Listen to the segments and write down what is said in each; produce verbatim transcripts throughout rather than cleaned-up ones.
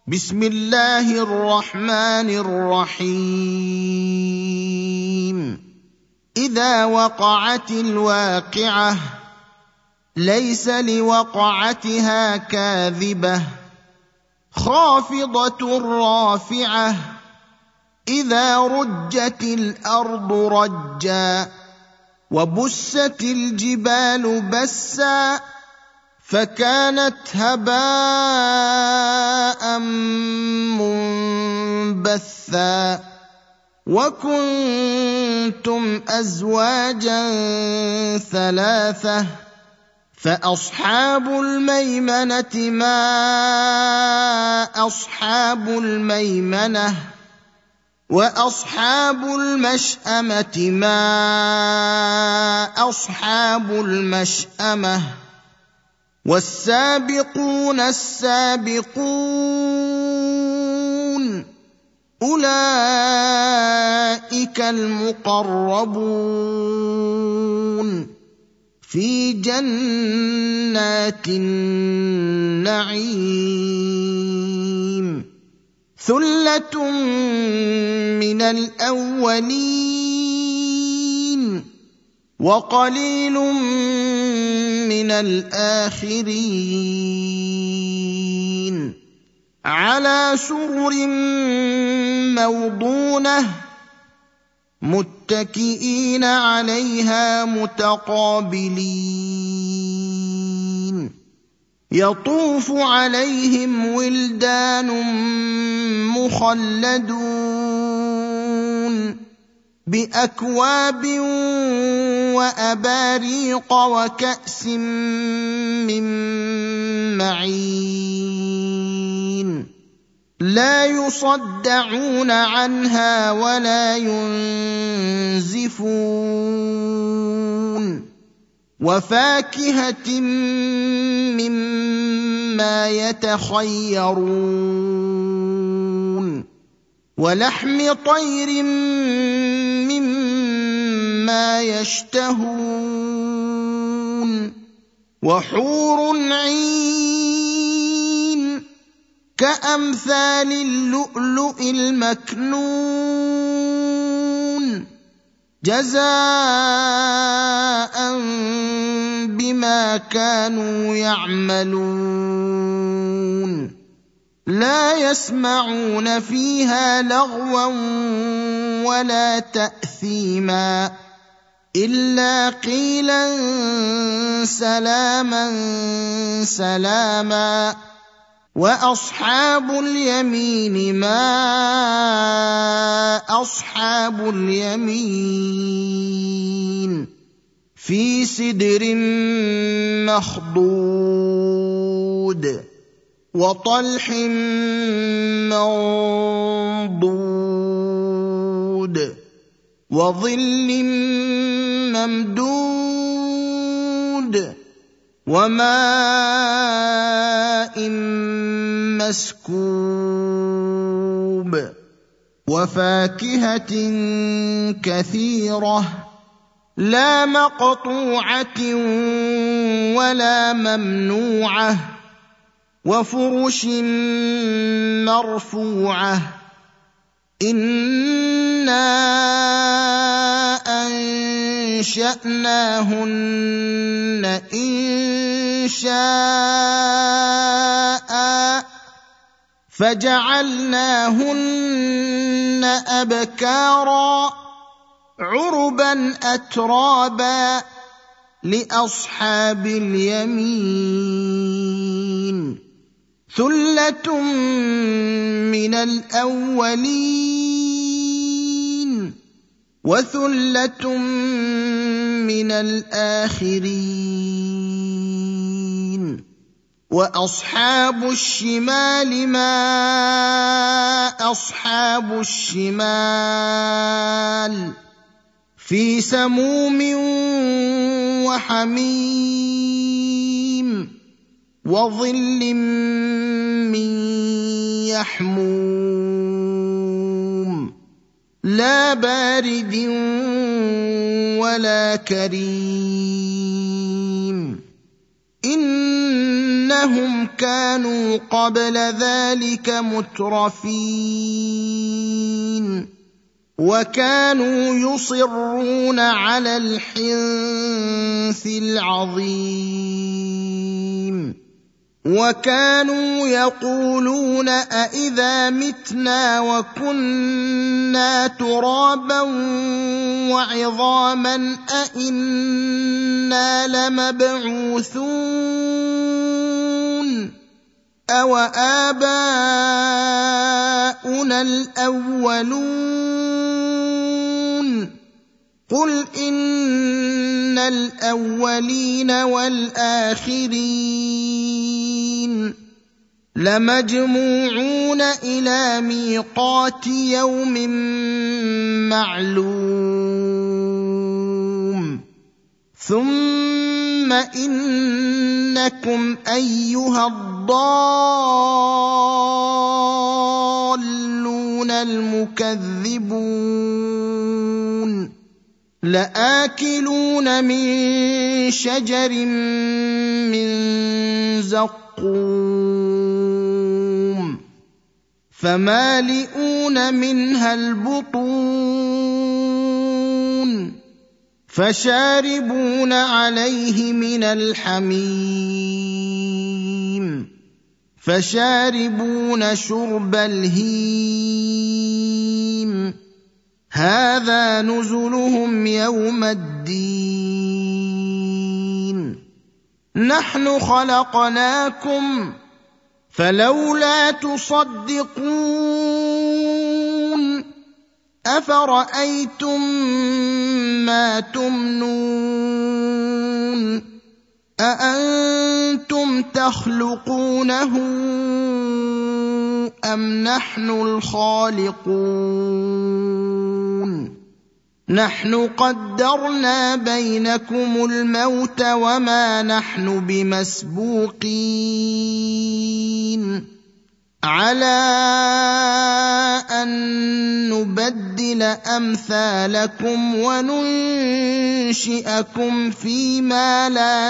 بسم الله الرحمن الرحيم إذا وقعت الواقعة ليس لوقعتها كاذبة خافضة رافعة إذا رجت الأرض رجا وبست الجبال بسا فكانت هباء منبثا وكنتم أزواجا ثلاثة فأصحاب الميمنة ما أصحاب الميمنة وأصحاب المشأمة ما أصحاب المشأمة والسابقون السابقون أولئك المقربون في جنات النعيم ثلة من الأولين وقليل من الآخرين على سرر موضونة متكئين عليها متقابلين يطوف عليهم ولدان مخلدون بأكواب وأباريق وكأس من معين لا يصدعون عنها ولا ينزفون وفاكهة مما يتخيرون ولحم طير مما يشتهون وحور عين كأمثال اللؤلؤ المكنون جزاء بما كانوا يعملون لا يسمعون فيها لغوا ولا تأثيما إلا قيلا سلاما سلاما وأصحاب اليمين ما أصحاب اليمين في سدر مخضود وطلح منضود وظل ممدود وماء مسكوب وفاكهة كثيرة لا مقطوعة ولا ممنوعة وفرش مرفوعة إنا أنشأناهن إنشاء فجعلناهن أبكارا عربا أترابا لأصحاب اليمين ثلة من الأولين وثلة من الآخرين وأصحاب الشمال ما أصحاب الشمال في سموم وحميم وظل من يحموم لا بارد ولا كريم إنهم كانوا قبل ذلك مترفين وكانوا يصرون على الحنث العظيم وكانوا يقولون أإذا متنا وكنا ترابا وعظاما أإنا لمبعوثون أو آباؤنا الأولون قل إن الأولين والآخرين لمجموعون إلى ميقات يوم معلوم ثم إنكم أيها الضالون المكذبون لآكلون من شجر من زقوم فمالئون منها البطون فشاربون عليه من الحميم فشاربون شرب الهيم هذا نزلهم يوم الدين نحن خلقناكم فلولا تصدقون أفرأيتم ما تمنون أأنتم تخلقونه أم نحن الخالقون نحن قدرنا بينكم الموت وما نحن بمسبوقين على أن نبدل أمثالكم وننشئكم فيما لا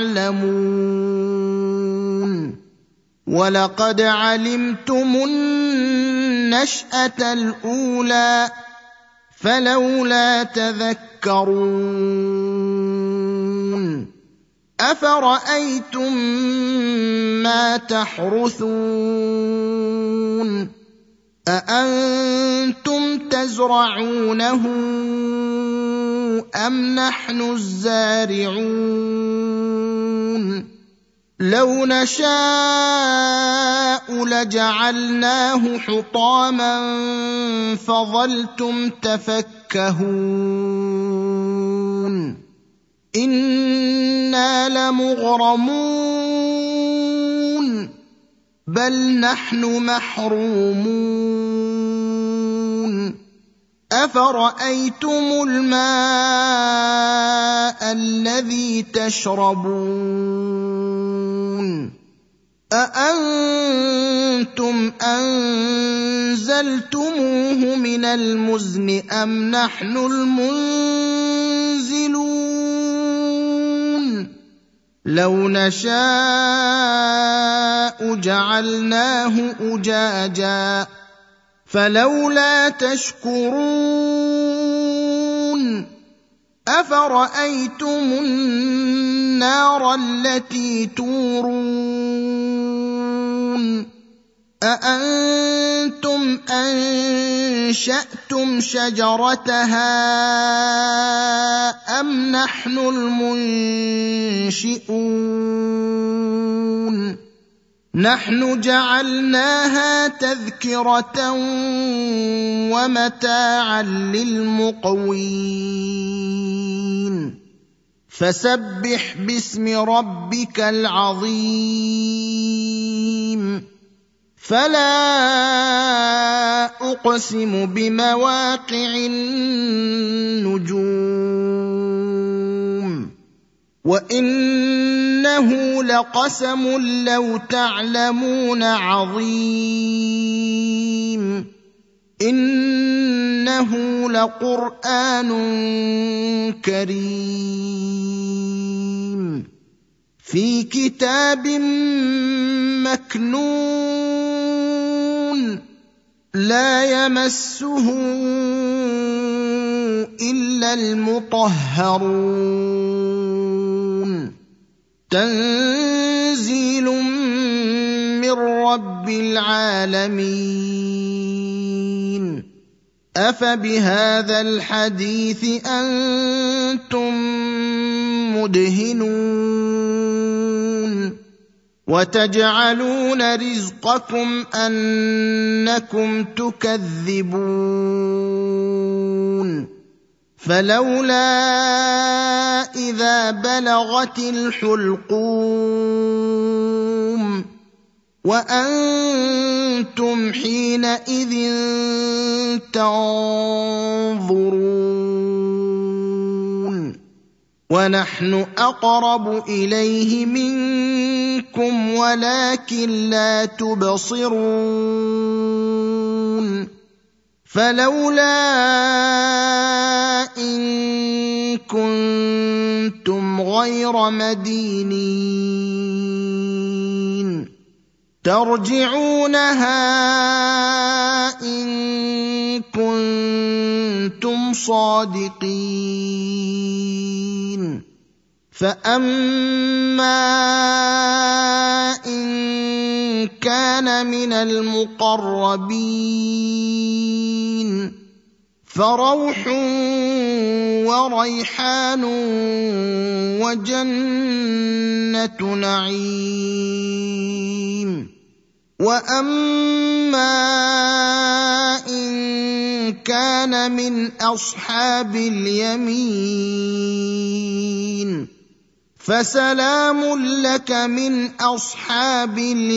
تعلمون ولقد علمتم النشأة الأولى فلولا تذكرون أفرأيتم ما تحرثون أأنتم تزرعونه أم نحن الزارعون لو نشاء لجعلناه حطاما فظلتم تفكهون إنا لمغرمون بل نحن محرومون أفرأيتم الماء الذي تشربون أأنتم أنزلتموه من المزن أم نحن المنزلون لو نشاء جعلناه أجاجا فلولا تشكرون أفرأيتم النار التي تورون أأنتم أنشأتم شجرتها أم نحن المنشئون نحن جعلناها تذكرة ومتاعا للمقوين فسبح باسم ربك العظيم فلا أقسم بمواقع النجوم وإنه لقسم لو تعلمون عظيم إنه لقرآن كريم في كتاب مكنون لا يمسه إلا المطهرون تنزيل من رب العالمين أفبهذا الحديث أنتم مدهنون وتجعلون رزقكم أنكم تكذبون فلولا إذا بلغت الحلقوم وأنتم حينئذ تنظرون ونحن أقرب إليه منكم ولكن لا تبصرون فلولا إن كنتم غير مدينين ترجعونها إن كنتم صادقين فأما إن كان من المقربين فروح وريحان وجنة نعيم وأما إن كان من أصحاب اليمين فسلام لك من أصحاب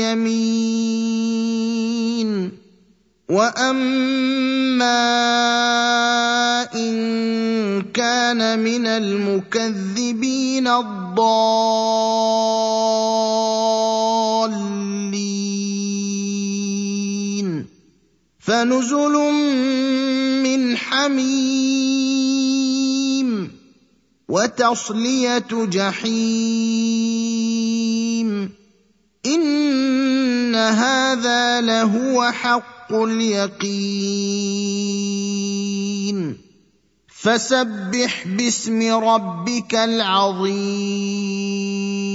اليمين وأما إن كان من المكذبين الضالين فنزل من حميم وتصلية جحيم إن هذا لهو حق اليقين فسبح باسم ربك العظيم